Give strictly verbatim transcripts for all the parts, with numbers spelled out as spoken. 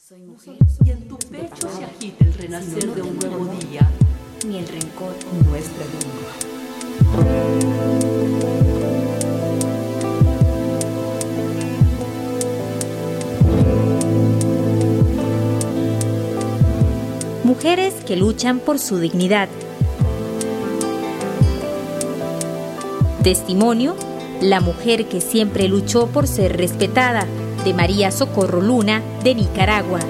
Soy mujer y en tu pecho se agita el renacer de un nuevo día, ni el rencor nuestra lengua. Mujeres que luchan por su dignidad. Testimonio: la mujer que siempre luchó por ser respetada, de María Socorro Luna, de Nicaragua.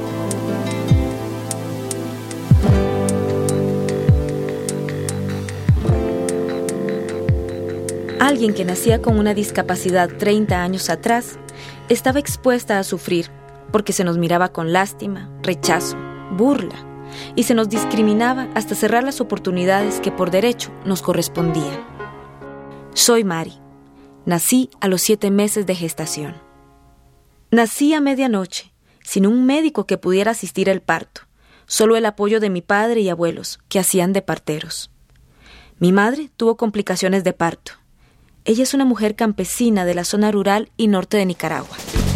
Alguien que nacía con una discapacidad treinta años atrás estaba expuesta a sufrir porque se nos miraba con lástima, rechazo, burla y se nos discriminaba hasta cerrar las oportunidades que por derecho nos correspondían. Soy Mari. Nací a los siete meses de gestación. Nací a medianoche, sin un médico que pudiera asistir al parto, solo el apoyo de mi padre y abuelos, que hacían de parteros. Mi madre tuvo complicaciones de parto. Ella es una mujer campesina de la zona rural y norte de Nicaragua.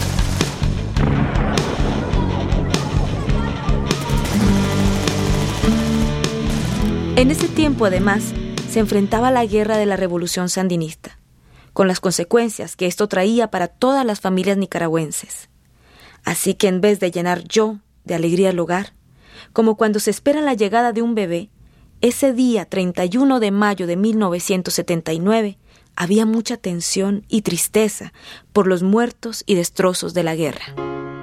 En ese tiempo, además, se enfrentaba a la guerra de la Revolución Sandinista, con las consecuencias que esto traía para todas las familias nicaragüenses. Así que en vez de llenar yo de alegría el hogar, como cuando se espera la llegada de un bebé, ese día treinta y uno de mayo de mil novecientos setenta y nueve había mucha tensión y tristeza por los muertos y destrozos de la guerra.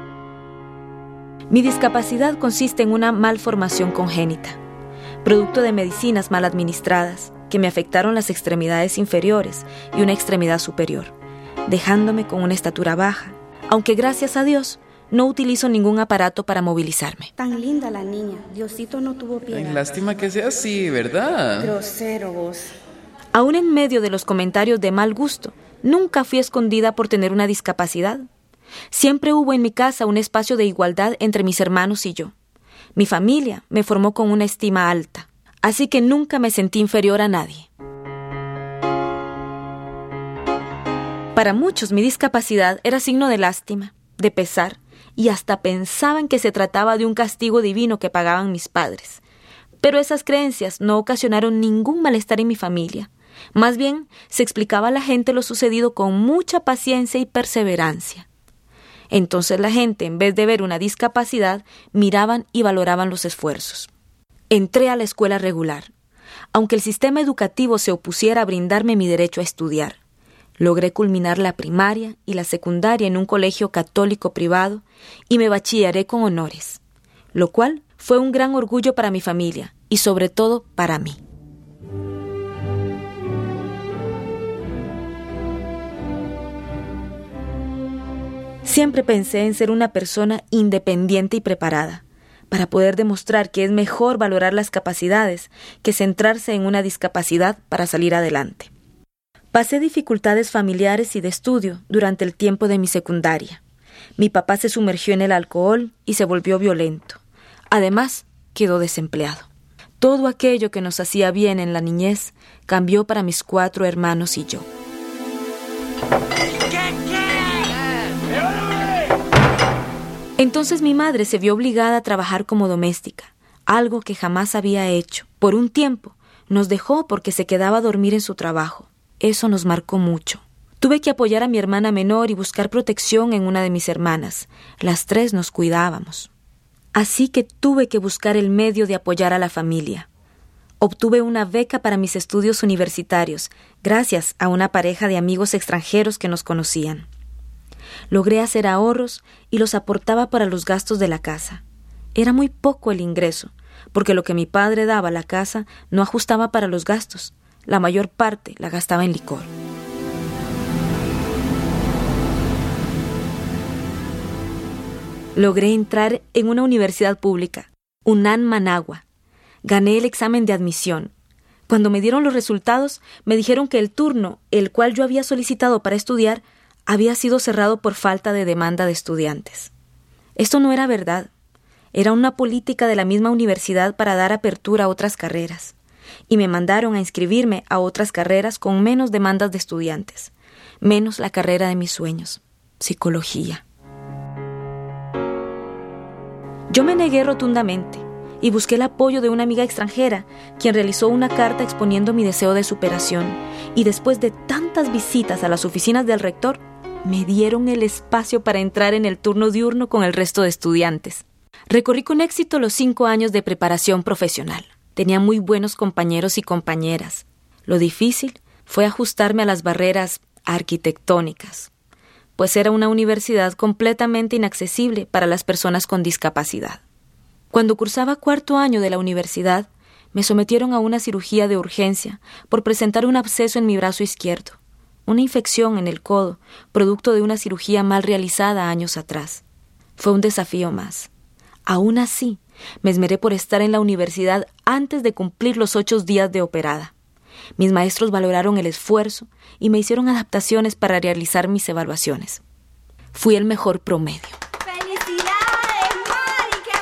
Mi discapacidad consiste en una malformación congénita, producto de medicinas mal administradas, que me afectaron las extremidades inferiores y una extremidad superior, dejándome con una estatura baja, aunque gracias a Dios no utilizo ningún aparato para movilizarme. Tan linda la niña, Diosito no tuvo piedad. Ay, lástima que sea así, ¿verdad? Grosero vos. Aún en medio de los comentarios de mal gusto, nunca fui escondida por tener una discapacidad. Siempre hubo en mi casa un espacio de igualdad entre mis hermanos y yo. Mi familia me formó con una estima alta. Así que nunca me sentí inferior a nadie. Para muchos mi discapacidad era signo de lástima, de pesar, y hasta pensaban que se trataba de un castigo divino que pagaban mis padres. Pero esas creencias no ocasionaron ningún malestar en mi familia. Más bien, se explicaba a la gente lo sucedido con mucha paciencia y perseverancia. Entonces la gente, en vez de ver una discapacidad, miraban y valoraban los esfuerzos. Entré a la escuela regular. Aunque el sistema educativo se opusiera a brindarme mi derecho a estudiar, logré culminar la primaria y la secundaria en un colegio católico privado y me bachillaré con honores, lo cual fue un gran orgullo para mi familia y sobre todo para mí. Siempre pensé en ser una persona independiente y preparada, para poder demostrar que es mejor valorar las capacidades que centrarse en una discapacidad para salir adelante. Pasé dificultades familiares y de estudio durante el tiempo de mi secundaria. Mi papá se sumergió en el alcohol y se volvió violento. Además, quedó desempleado. Todo aquello que nos hacía bien en la niñez cambió para mis cuatro hermanos y yo. Entonces mi madre se vio obligada a trabajar como doméstica, algo que jamás había hecho. Por un tiempo nos dejó porque se quedaba a dormir en su trabajo. Eso nos marcó mucho. Tuve que apoyar a mi hermana menor y buscar protección en una de mis hermanas. Las tres nos cuidábamos. Así que tuve que buscar el medio de apoyar a la familia. Obtuve una beca para mis estudios universitarios, gracias a una pareja de amigos extranjeros que nos conocían. Logré hacer ahorros y los aportaba para los gastos de la casa. Era muy poco el ingreso, porque lo que mi padre daba a la casa no ajustaba para los gastos. La mayor parte la gastaba en licor. Logré entrar en una universidad pública, UNAM Managua. Gané el examen de admisión. Cuando me dieron los resultados, me dijeron que el turno, el cual yo había solicitado para estudiar, había sido cerrado por falta de demanda de estudiantes. Esto no era verdad. Era una política de la misma universidad para dar apertura a otras carreras. Y me mandaron a inscribirme a otras carreras con menos demandas de estudiantes, menos la carrera de mis sueños, psicología. Yo me negué rotundamente y busqué el apoyo de una amiga extranjera, quien realizó una carta exponiendo mi deseo de superación, y después de tantas visitas a las oficinas del rector, me dieron el espacio para entrar en el turno diurno con el resto de estudiantes. Recorrí con éxito los cinco años de preparación profesional. Tenía muy buenos compañeros y compañeras. Lo difícil fue ajustarme a las barreras arquitectónicas, pues era una universidad completamente inaccesible para las personas con discapacidad. Cuando cursaba cuarto año de la universidad, me sometieron a una cirugía de urgencia por presentar un absceso en mi brazo izquierdo, una infección en el codo, producto de una cirugía mal realizada años atrás. Fue un desafío más. Aún así, me esmeré por estar en la universidad antes de cumplir los ocho días de operada. Mis maestros valoraron el esfuerzo y me hicieron adaptaciones para realizar mis evaluaciones. Fui el mejor promedio. ¡Felicidades, Mari! ¡Qué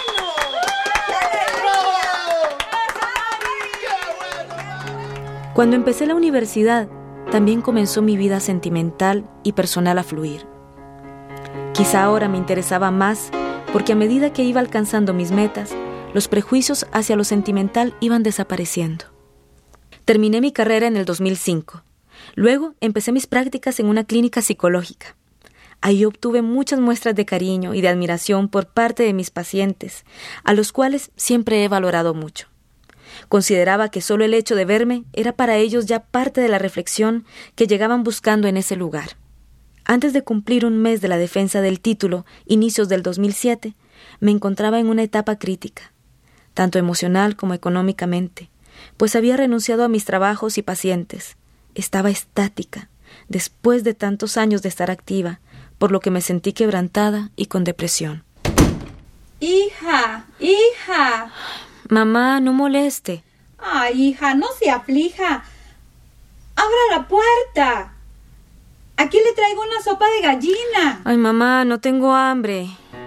bueno! Cuando empecé la universidad, también comenzó mi vida sentimental y personal a fluir. Quizá ahora me interesaba más porque a medida que iba alcanzando mis metas, los prejuicios hacia lo sentimental iban desapareciendo. Terminé mi carrera en el dos mil cinco. Luego empecé mis prácticas en una clínica psicológica. Ahí obtuve muchas muestras de cariño y de admiración por parte de mis pacientes, a los cuales siempre he valorado mucho. Consideraba que solo el hecho de verme era para ellos ya parte de la reflexión que llegaban buscando en ese lugar. Antes de cumplir un mes de la defensa del título, inicios del dos mil siete, me encontraba en una etapa crítica, tanto emocional como económicamente, pues había renunciado a mis trabajos y pacientes. Estaba estática, después de tantos años de estar activa, por lo que me sentí quebrantada y con depresión. Hija, hija. Mamá, no moleste. Ay, hija, no se aflija. Abra la puerta. Aquí le traigo una sopa de gallina. Ay, mamá, no tengo hambre.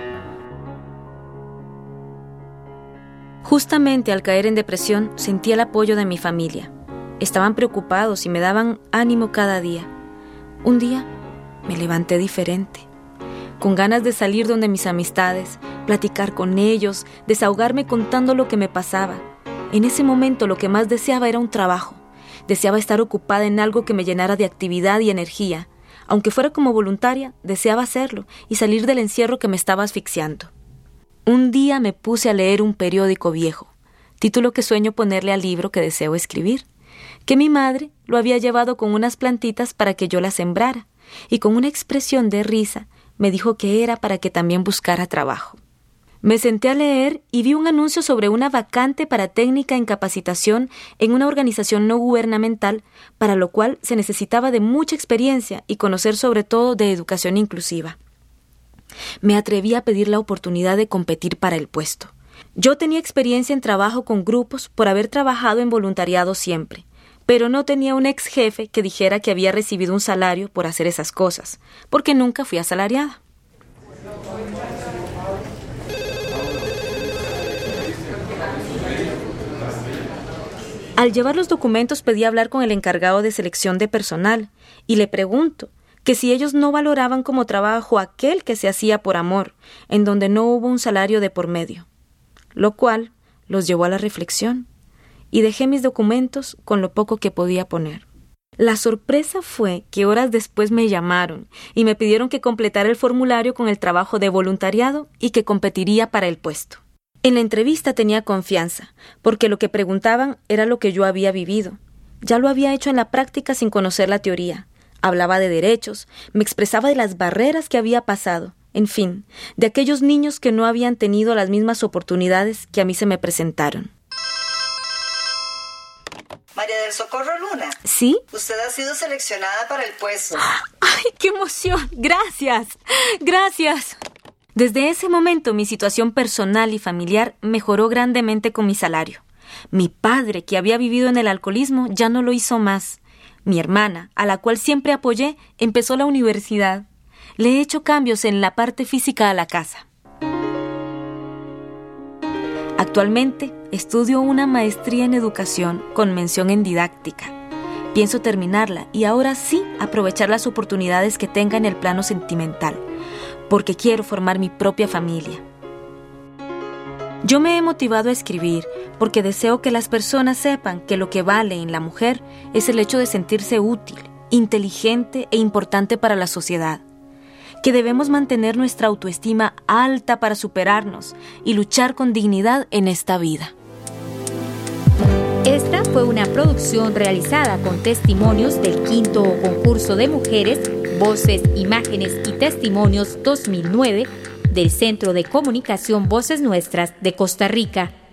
Justamente al caer en depresión, sentí el apoyo de mi familia. Estaban preocupados y me daban ánimo cada día. Un día me levanté diferente, con ganas de salir donde mis amistades, platicar con ellos, desahogarme contando lo que me pasaba. En ese momento lo que más deseaba era un trabajo. Deseaba estar ocupada en algo que me llenara de actividad y energía. Aunque fuera como voluntaria, deseaba hacerlo y salir del encierro que me estaba asfixiando. Un día me puse a leer un periódico viejo, título que sueño ponerle al libro que deseo escribir, que mi madre lo había llevado con unas plantitas para que yo las sembrara, y con una expresión de risa me dijo que era para que también buscara trabajo. Me senté a leer y vi un anuncio sobre una vacante para técnica en capacitación en una organización no gubernamental, para lo cual se necesitaba de mucha experiencia y conocer sobre todo de educación inclusiva. Me atreví a pedir la oportunidad de competir para el puesto. Yo tenía experiencia en trabajo con grupos por haber trabajado en voluntariado siempre, pero no tenía un ex jefe que dijera que había recibido un salario por hacer esas cosas, porque nunca fui asalariada. Al llevar los documentos pedí hablar con el encargado de selección de personal y le pregunto que si ellos no valoraban como trabajo aquel que se hacía por amor, en donde no hubo un salario de por medio, lo cual los llevó a la reflexión, y dejé mis documentos con lo poco que podía poner. La sorpresa fue que horas después me llamaron y me pidieron que completara el formulario con el trabajo de voluntariado y que competiría para el puesto. En la entrevista tenía confianza, porque lo que preguntaban era lo que yo había vivido. Ya lo había hecho en la práctica sin conocer la teoría. Hablaba de derechos, me expresaba de las barreras que había pasado, en fin, de aquellos niños que no habían tenido las mismas oportunidades que a mí se me presentaron. María del Socorro Luna. ¿Sí? Usted ha sido seleccionada para el puesto. ¡Ay, qué emoción! ¡Gracias! ¡Gracias! Desde ese momento mi situación personal y familiar mejoró grandemente con mi salario. Mi padre, que había vivido en el alcoholismo, ya no lo hizo más. Mi hermana, a la cual siempre apoyé, empezó la universidad. Le he hecho cambios en la parte física a la casa. Actualmente estudio una maestría en educación con mención en didáctica. Pienso terminarla y ahora sí aprovechar las oportunidades que tenga en el plano sentimental, porque quiero formar mi propia familia. Yo me he motivado a escribir porque deseo que las personas sepan que lo que vale en la mujer es el hecho de sentirse útil, inteligente e importante para la sociedad, que debemos mantener nuestra autoestima alta para superarnos y luchar con dignidad en esta vida. Esta fue una producción realizada con testimonios del quinto concurso de mujeres, Voces, Imágenes y Testimonios dos mil nueve del Centro de Comunicación Voces Nuestras de Costa Rica.